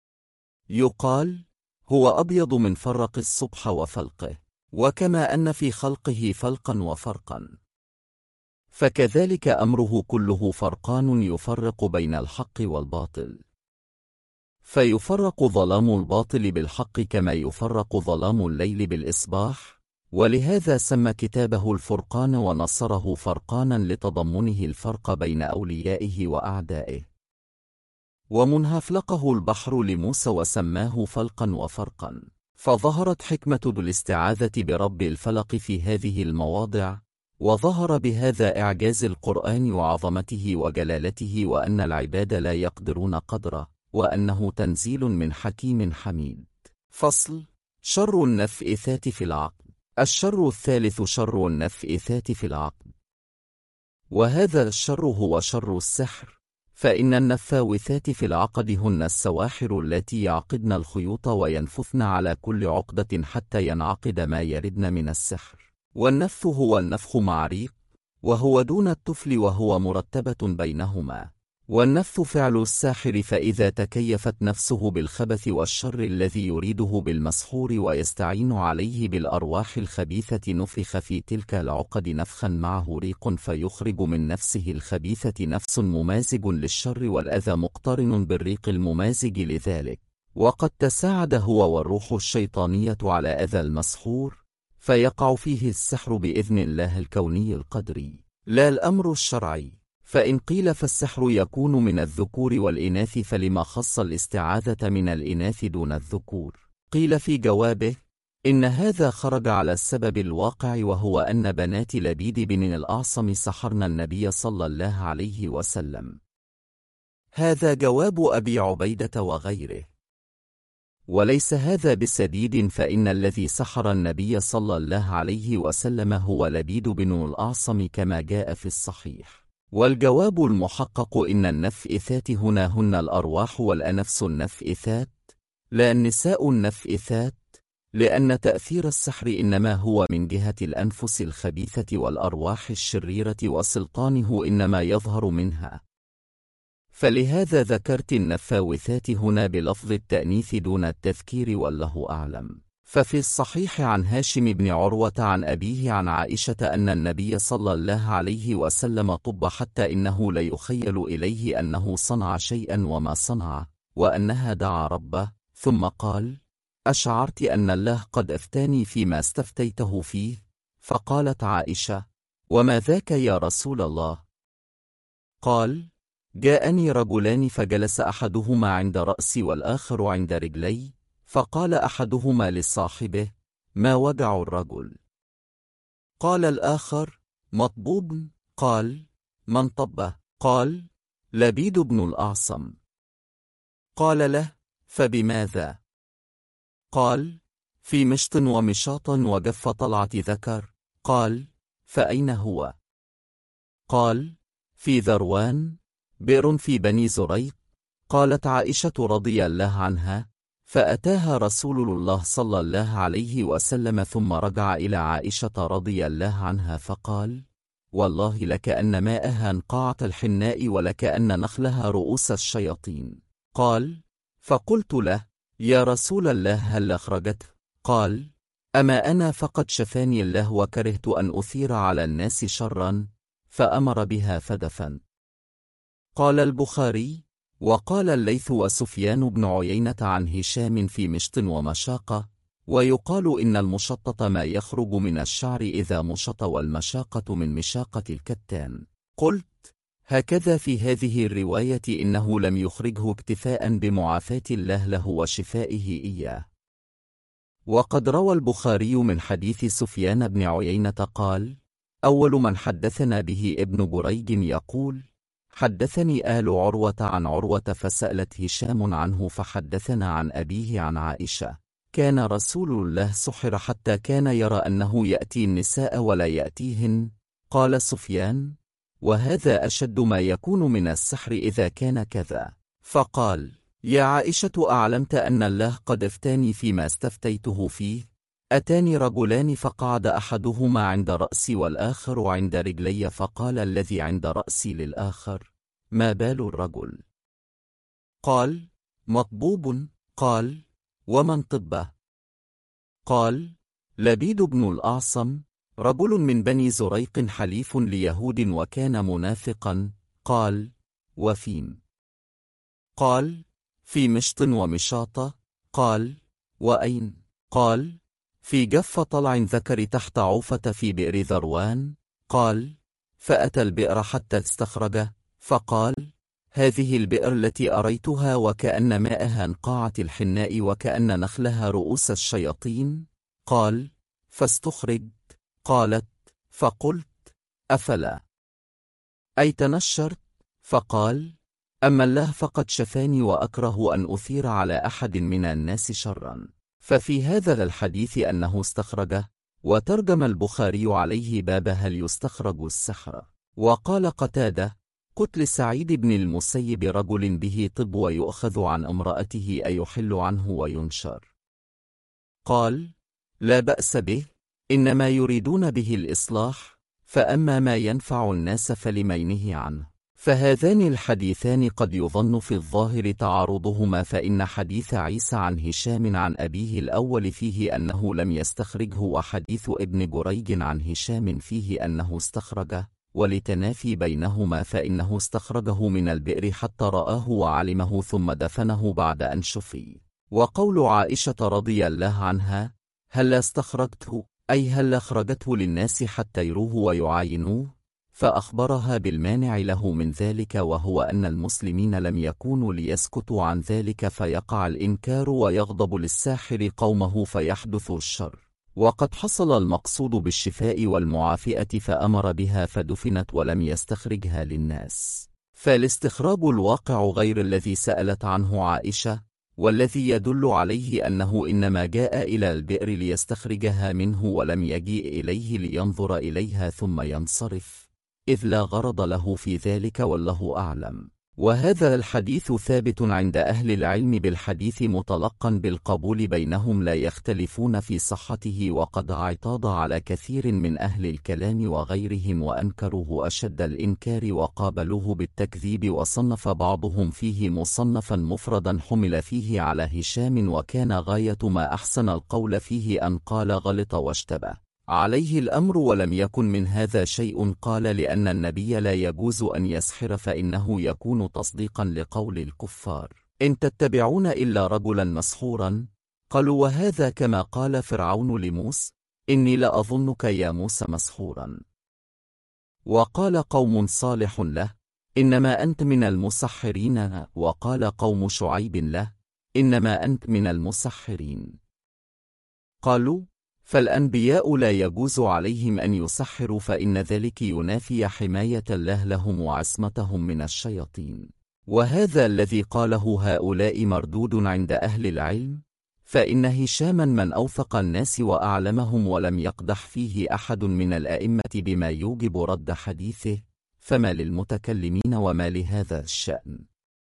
يقال: هو أبيض من فرق الصبح وفلقه. وكما أن في خلقه فلقا وفرقا، فكذلك أمره كله فرقان يفرق بين الحق والباطل، فيفرق ظلام الباطل بالحق كما يفرق ظلام الليل بالإصباح، ولهذا سمى كتابه الفرقان ونصره فرقانا لتضمنه الفرق بين أوليائه وأعدائه. ومنها أفلقه البحر لموسى وسماه فلقا وفرقا، فظهرت حكمة الاستعاذة برب الفلق في هذه المواضع، وظهر بهذا إعجاز القرآن وعظمته وجلالته، وأن العباد لا يقدرون قدره، وأنه تنزيل من حكيم حميد. فصل: شر النفئثات في العقد. الشر الثالث شر النفئثات في العقد، وهذا الشر هو شر السحر، فإن النفاوثات في العقد هن السواحر التي يعقدن الخيوط وينفثن على كل عقدة حتى ينعقد ما يردن من السحر. والنفث هو النفخ مع ريق، وهو دون التفل وهو مرتبة بينهما. والنفث فعل الساحر، فإذا تكيفت نفسه بالخبث والشر الذي يريده بالمسحور ويستعين عليه بالأرواح الخبيثة نفخ في تلك العقد نفخا معه ريق، فيخرج من نفسه الخبيثة نفس ممازج للشر والأذى مقترن بالريق الممازج لذلك، وقد تساعد هو والروح الشيطانية على أذى المسحور، فيقع فيه السحر بإذن الله الكوني القدري، لا الأمر الشرعي. فإن قيل فالسحر يكون من الذكور والإناث، فلما خص الاستعاذة من الإناث دون الذكور؟ قيل في جوابه: إن هذا خرج على السبب الواقع، وهو أن بنات لبيد بن الأعصم سحرن النبي صلى الله عليه وسلم. هذا جواب أبي عبيدة وغيره، وليس هذا بسديد، فإن الذي سحر النبي صلى الله عليه وسلم هو لبيد بن الأعصم كما جاء في الصحيح. والجواب المحقق إن النفئثات هنا هن الأرواح والأنفس النفئثات، لا النساء النفئثات، لأن تأثير السحر إنما هو من جهة الأنفس الخبيثة والأرواح الشريرة، وسلطانه إنما يظهر منها، فلهذا ذكرت النفاوثات هنا بلفظ التأنيث دون التذكير، والله أعلم. ففي الصحيح عن هاشم بن عروة عن أبيه عن عائشة أن النبي صلى الله عليه وسلم طب حتى إنه ليخيل إليه أنه صنع شيئا وما صنع، وأنها دعا ربه ثم قال: أشعرت أن الله قد أفتاني فيما استفتيته فيه؟ فقالت عائشة: وما ذاك يا رسول الله؟ قال: جاءني رجلان فجلس أحدهما عند رأسي والآخر عند رجلي، فقال أحدهما لصاحبه: ما وجع الرجل؟ قال الآخر: مطبوب. قال: من طبه؟ قال: لبيد بن الأعصم. قال له: فبماذا؟ قال: في مشط ومشاط وجف طلعة ذكر. قال: فأين هو؟ قال: في ذروان، بئر في بني زريق. قالت عائشة رضي الله عنها: فأتاها رسول الله صلى الله عليه وسلم ثم رجع إلى عائشة رضي الله عنها فقال: والله لكأن ماءها انقاعة الحناء ولكأن نخلها رؤوس الشياطين. قال: فقلت له: يا رسول الله هل أخرجته؟ قال: أما أنا فقد شفاني الله وكرهت أن أثير على الناس شرا، فأمر بها فدفن. قال البخاري: وقال الليث وسفيان بن عيينة عن هشام في مشط ومشاقة، ويقال إن المشطة ما يخرج من الشعر إذا مشط، والمشاقة من مشاقة الكتان. قلت: هكذا في هذه الرواية إنه لم يخرجه اكتفاء بمعافاة الله له وشفائه إياه. وقد روى البخاري من حديث سفيان بن عيينة قال: أول من حدثنا به ابن جريج يقول: حدثني آل عروة عن عروة فسألت هشام عنه فحدثنا عن أبيه عن عائشة: كان رسول الله سحر حتى كان يرى أنه يأتي النساء ولا يأتيهن. قال سفيان: وهذا أشد ما يكون من السحر إذا كان كذا. فقال: يا عائشة، أعلمت أن الله قد افتاني فيما استفتيته فيه؟ أتاني رجلان فقعد أحدهما عند رأسي والآخر عند رجلي، فقال الذي عند رأسي للآخر: ما بال الرجل؟ قال: مطبوب. قال: ومن طبه؟ قال: لبيد بن الأعصم. رجل من بني زريق حليف ليهود وكان منافقا. قال: وفيم؟ قال: في مشط ومشاطة. قال: وأين؟ قال: في جف طلع ذكر تحت عوفة في بئر ذروان. قال: فأتى البئر حتى استخرج، فقال: هذه البئر التي أريتها وكأن ماءها نقاعة الحناء وكأن نخلها رؤوس الشياطين. قال: فاستخرج. قالت: فقلت: أفلا أي تنشرت؟ فقال: أما الله فقد شفاني وأكره أن أثير على أحد من الناس شرا. ففي هذا الحديث أنه استخرج، وترجم البخاري عليه باب هل يستخرج السحر. وقال قتادة: قتل سعيد بن المسيب رجل به طب ويؤخذ عن امرأته أيحل عنه وينشر. قال: لا بأس به، إنما يريدون به الإصلاح، فأما ما ينفع الناس فلم ينهي عنه. فهذان الحديثان قد يظن في الظاهر تعارضهما، فإن حديث عيسى عن هشام عن أبيه الأول فيه أنه لم يستخرجه، وحديث ابن جريج عن هشام فيه أنه استخرجه، ولتنافي بينهما فإنه استخرجه من البئر حتى رآه وعلمه ثم دفنه بعد أن شفي. وقول عائشة رضي الله عنها: هل استخرجته، أي هل أخرجته للناس حتى يروه ويعاينوه، فأخبرها بالمانع له من ذلك، وهو أن المسلمين لم يكونوا ليسكتوا عن ذلك فيقع الإنكار ويغضب للساحر قومه فيحدث الشر. وقد حصل المقصود بالشفاء والمعافئة فأمر بها فدفنت ولم يستخرجها للناس. فالاستخراج الواقع غير الذي سألت عنه عائشة، والذي يدل عليه أنه إنما جاء إلى البئر ليستخرجها منه ولم يجيء إليه لينظر إليها ثم ينصرف، إذ لا غرض له في ذلك والله أعلم. وهذا الحديث ثابت عند أهل العلم بالحديث متلقا بالقبول بينهم لا يختلفون في صحته، وقد اعتاض على كثير من أهل الكلام وغيرهم وأنكروه أشد الإنكار وقابلوه بالتكذيب، وصنف بعضهم فيه مصنفا مفردا حمل فيه على هشام، وكان غاية ما أحسن القول فيه أن قال غلط واشتبه عليه الأمر ولم يكن من هذا شيء. قال: لأن النبي لا يجوز أن يسحر فإنه يكون تصديقا لقول الكفار: إن تتبعون إلا رجلا مسحورا. قالوا: وهذا كما قال فرعون لموسى: إني لأظنك يا موسى مسحورا. وقال قوم صالح له: إنما أنت من المسحرين. وقال قوم شعيب له: إنما أنت من المسحرين. قالوا: فالأنبياء لا يجوز عليهم أن يسحروا، فإن ذلك ينافي حماية الله لهم وعصمتهم من الشياطين. وهذا الذي قاله هؤلاء مردود عند أهل العلم، فإن هشاما من أوثق الناس وأعلمهم، ولم يقدح فيه أحد من الأئمة بما يوجب رد حديثه، فما للمتكلمين وما لهذا الشأن.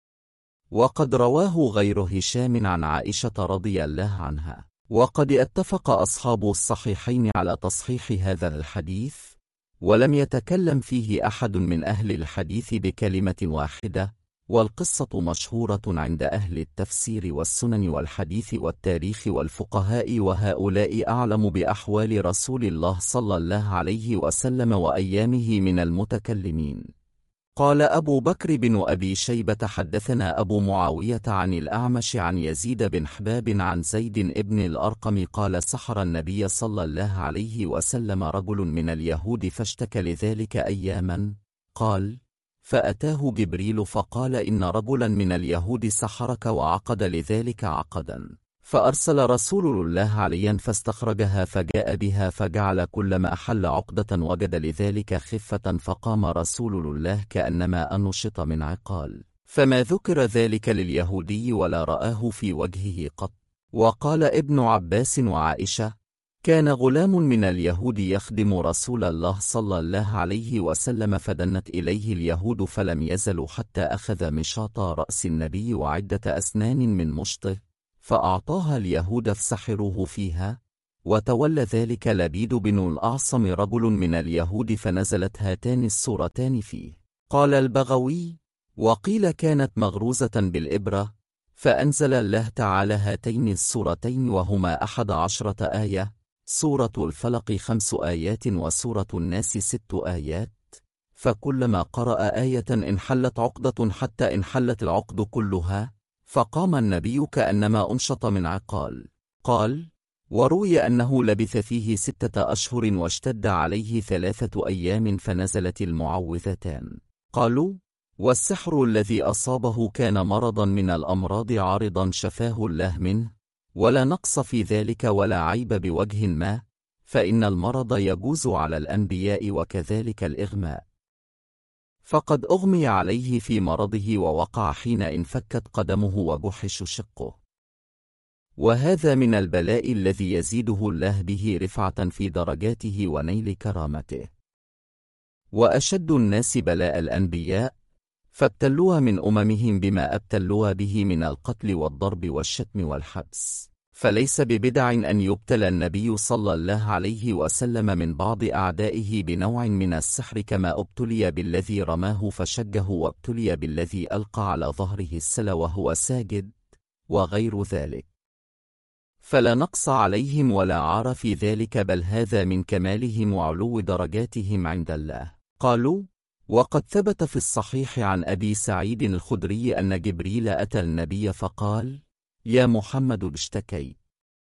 وقد رواه غير هشام عن عائشة رضي الله عنها. وقد اتفق أصحاب الصحيحين على تصحيح هذا الحديث، ولم يتكلم فيه أحد من أهل الحديث بكلمة واحدة. والقصة مشهورة عند أهل التفسير والسنن والحديث والتاريخ والفقهاء، وهؤلاء أعلم بأحوال رسول الله صلى الله عليه وسلم وأيامه من المتكلمين. قال أبو بكر بن أبي شيبة: حدثنا أبو معاوية عن الأعمش عن يزيد بن حباب عن زيد بن الأرقم قال: سحر النبي صلى الله عليه وسلم رجل من اليهود فاشتكى لذلك أياما. قال: فأتاه جبريل فقال: إن رجلا من اليهود سحرك وعقد لذلك عقدا. فأرسل رسول الله عليا فاستخرجها فجاء بها، فجعل كلما أحل عقدة وجد لذلك خفة، فقام رسول الله كأنما أنشط من عقال، فما ذكر ذلك لليهودي ولا رآه في وجهه قط. وقال ابن عباس وعائشة: كان غلام من اليهود يخدم رسول الله صلى الله عليه وسلم، فدنت إليه اليهود فلم يزلوا حتى أخذ مشاط رأس النبي وعدة أسنان من مشطه، فأعطاها اليهود فسحروه فيها. وتولى ذلك لبيد بن الأعصم رجل من اليهود، فنزلت هاتان السورتان فيه. قال البغوي: وقيل كانت مغروزة بالإبرة، فأنزل الله تعالى هاتين السورتين وهما 11 آية، سورة الفلق 5 آيات وسورة الناس 6 آيات. فكلما قرأ آية انحلت عقدة حتى انحلت العقد كلها، فقام النبي كأنما أنشط من عقال. قال: وروي أنه لبث فيه 6 أشهر واشتد عليه 3 أيام فنزلت المعوذتان. قالوا: والسحر الذي أصابه كان مرضا من الأمراض عارضا شفاه الله منه، ولا نقص في ذلك ولا عيب بوجه ما، فإن المرض يجوز على الأنبياء وكذلك الإغماء. فقد أغمي عليه في مرضه ووقع حين انفكت قدمه وبحش شقه، وهذا من البلاء الذي يزيده الله به رفعة في درجاته ونيل كرامته. وأشد الناس بلاء الأنبياء، فابتلوا من أممهم بما ابتلوا به من القتل والضرب والشتم والحبس، فليس ببدع أن يبتلى النبي صلى الله عليه وسلم من بعض أعدائه بنوع من السحر، كما ابتلي بالذي رماه فشجه، وابتلي بالذي ألقى على ظهره السل وهو ساجد، وغير ذلك. فلا نقص عليهم ولا عار في ذلك، بل هذا من كمالهم وعلو درجاتهم عند الله. قالوا: وقد ثبت في الصحيح عن أبي سعيد الخدري أن جبريل أتى النبي فقال: يا محمد اشتكيت؟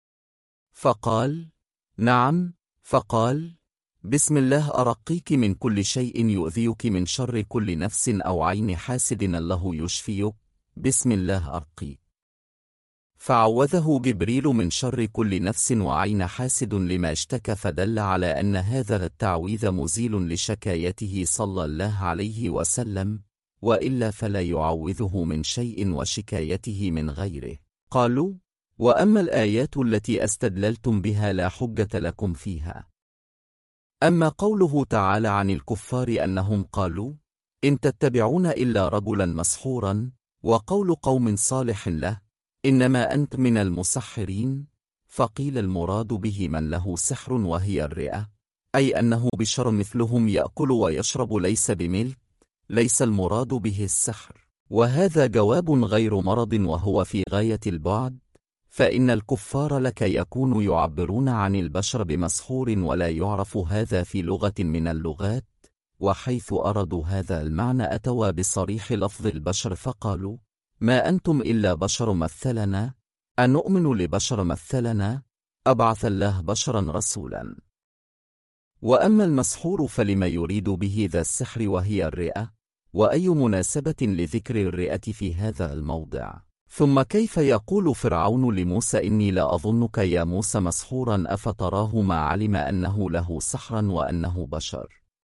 فقال: نعم. فقال: بسم الله أرقيك من كل شيء يؤذيك، من شر كل نفس أو عين حاسد الله يشفيك، بسم الله أرقيك. فعوذه جبريل من شر كل نفس وعين حاسد لما اشتكى، فدل على أن هذا التعويذ مزيل لشكايته صلى الله عليه وسلم، وإلا فلا يعوذه من شيء وشكايته من غيره. قالوا: وأما الآيات التي استدللتم بها لا حجة لكم فيها. أما قوله تعالى عن الكفار أنهم قالوا: إن تتبعون إلا رجلا مسحورا، وقول قوم صالح له: إنما أنت من المسحرين، فقيل المراد به من له سحر وهي الرئة، أي أنه بشر مثلهم يأكل ويشرب ليس بملك، ليس المراد به السحر. وهذا جواب غير مرض وهو في غاية البعد، فإن الكفار لك يكون يعبرون عن البشر بمسحور ولا يعرف هذا في لغة من اللغات، وحيث أرادوا هذا المعنى أتوا بصريح لفظ البشر فقالوا: ما أنتم إلا بشر مثلنا، أنؤمن لبشر مثلنا، أبعث الله بشرا رسولا. وأما المسحور فلما يريد به ذا السحر وهي الرئة، وأي مناسبة لذكر الرئة في هذا الموضع؟ ثم كيف يقول فرعون لموسى: إني لأظنك يا موسى مسحورا، أفتراه ما علم أنه له سحرا وأنه بشر؟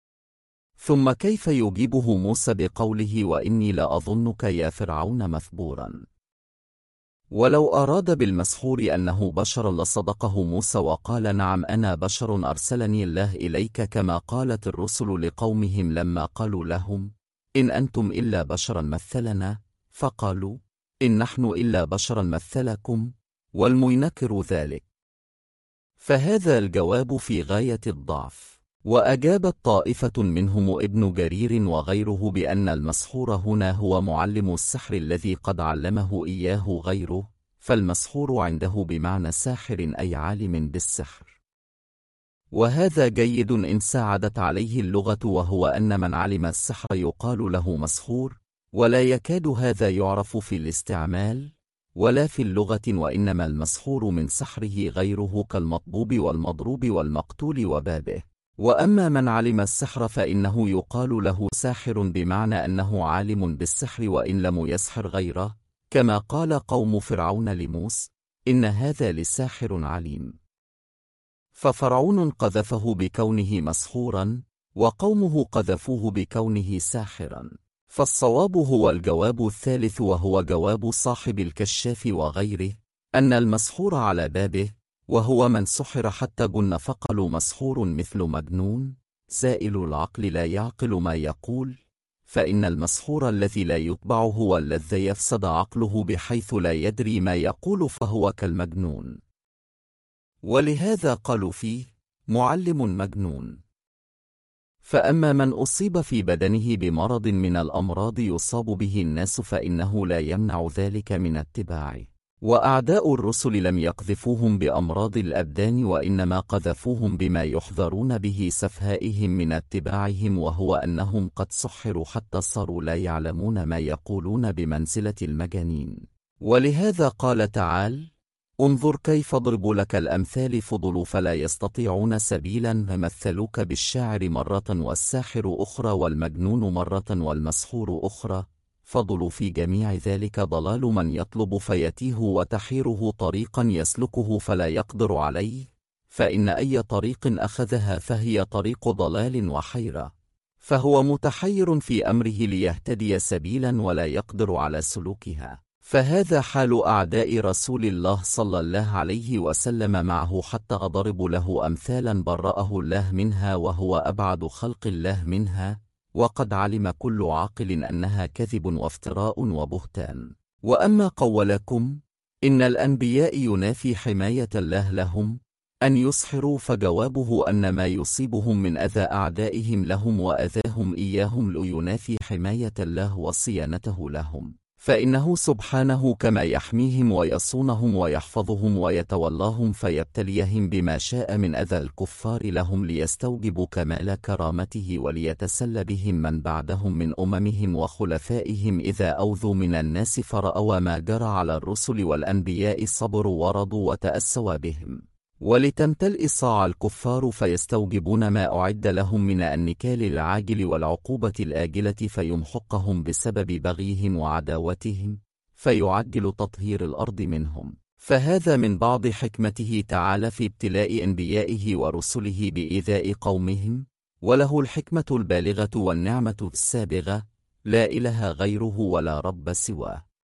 ثم كيف يجيبه موسى بقوله: وإني لأظنك يا فرعون مثبورا؟ ولو أراد بالمسحور أنه بشر لصدقه موسى وقال: نعم أنا بشر أرسلني الله إليك، كما قالت الرسل لقومهم لما قالوا لهم: إن أنتم إلا بشرا مثلنا، فقالوا: إن نحن إلا بشرا مثلكم، والمنكر ذلك. فهذا الجواب في غاية الضعف. وأجابت طائفة منهم ابن جرير وغيره بأن المسحور هنا هو معلم السحر الذي قد علمه إياه غيره، فالمسحور عنده بمعنى ساحر أي عالم بالسحر. وهذا جيد إن ساعدت عليه اللغة، وهو أن من علم السحر يقال له مسحور، ولا يكاد هذا يعرف في الاستعمال ولا في اللغة، وإنما المسحور من سحره غيره كالمطبوب والمضروب والمقتول وبابه. وأما من علم السحر فإنه يقال له ساحر بمعنى أنه عالم بالسحر وإن لم يسحر غيره، كما قال قوم فرعون لموسى: إن هذا لساحر عليم. ففرعون قذفه بكونه مسحورا، وقومه قذفوه بكونه ساحرا. فالصواب هو الجواب الثالث، وهو جواب صاحب الكشاف وغيره، أن المسحور على بابه، وهو من سحر حتى جن، فقالوا مسحور مثل مجنون سائل العقل لا يعقل ما يقول، فإن المسحور الذي لا يتبع هو الذي يفسد عقله بحيث لا يدري ما يقول، فهو كالمجنون. ولهذا قالوا فيه معلم مجنون. فأما من أصيب في بدنه بمرض من الأمراض يصاب به الناس، فإنه لا يمنع ذلك من اتباعه. وأعداء الرسل لم يقذفوهم بأمراض الأبدان، وإنما قذفوهم بما يحذرون به سفهائهم من اتباعهم، وهو أنهم قد سحروا حتى صاروا لا يعلمون ما يقولون بمنزلة المجانين. ولهذا قال تعالى: انظر كيف ضرب لك الأمثال فضلوا فلا يستطيعون سبيلا، فمثلوك بالشاعر مرة والساحر أخرى والمجنون مرة والمسحور أخرى، فضلوا في جميع ذلك ضلال من يطلب فيتيه وتحيره طريقا يسلكه فلا يقدر عليه، فإن أي طريق أخذها فهي طريق ضلال وحيرة، فهو متحير في أمره ليهتدي سبيلا ولا يقدر على سلوكها. فهذا حال أعداء رسول الله صلى الله عليه وسلم معه، حتى أضرب له أمثالا برأه الله منها وهو أبعد خلق الله منها، وقد علم كل عاقل أنها كذب وافتراء وبهتان. وأما قولكم إن الأنبياء ينافي حماية الله لهم أن يسحروا، فجوابه أن ما يصيبهم من أذى أعدائهم لهم وأذاهم إياهم لينافي حماية الله وصيانته لهم، فإنه سبحانه كما يحميهم ويصونهم ويحفظهم ويتولاهم فيبتليهم بما شاء من أذى الكفار لهم ليستوجبوا كمال كرامته وليتسل بهم من بعدهم من أممهم وخلفائهم إذا أوذوا من الناس فرأوا ما جرى على الرسل والأنبياء صبروا ورضوا وتأسوا بهم، ولتمتلئ صاع الكفار فيستوجبون ما أعد لهم من النكال العاجل والعقوبة الآجلة فيمحقهم بسبب بغيهم وعداوتهم، فيعجل تطهير الأرض منهم. فهذا من بعض حكمته تعالى في ابتلاء أنبيائه ورسله بإيذاء قومهم، وله الحكمة البالغة والنعمة السابغة، لا إله غيره ولا رب سواه.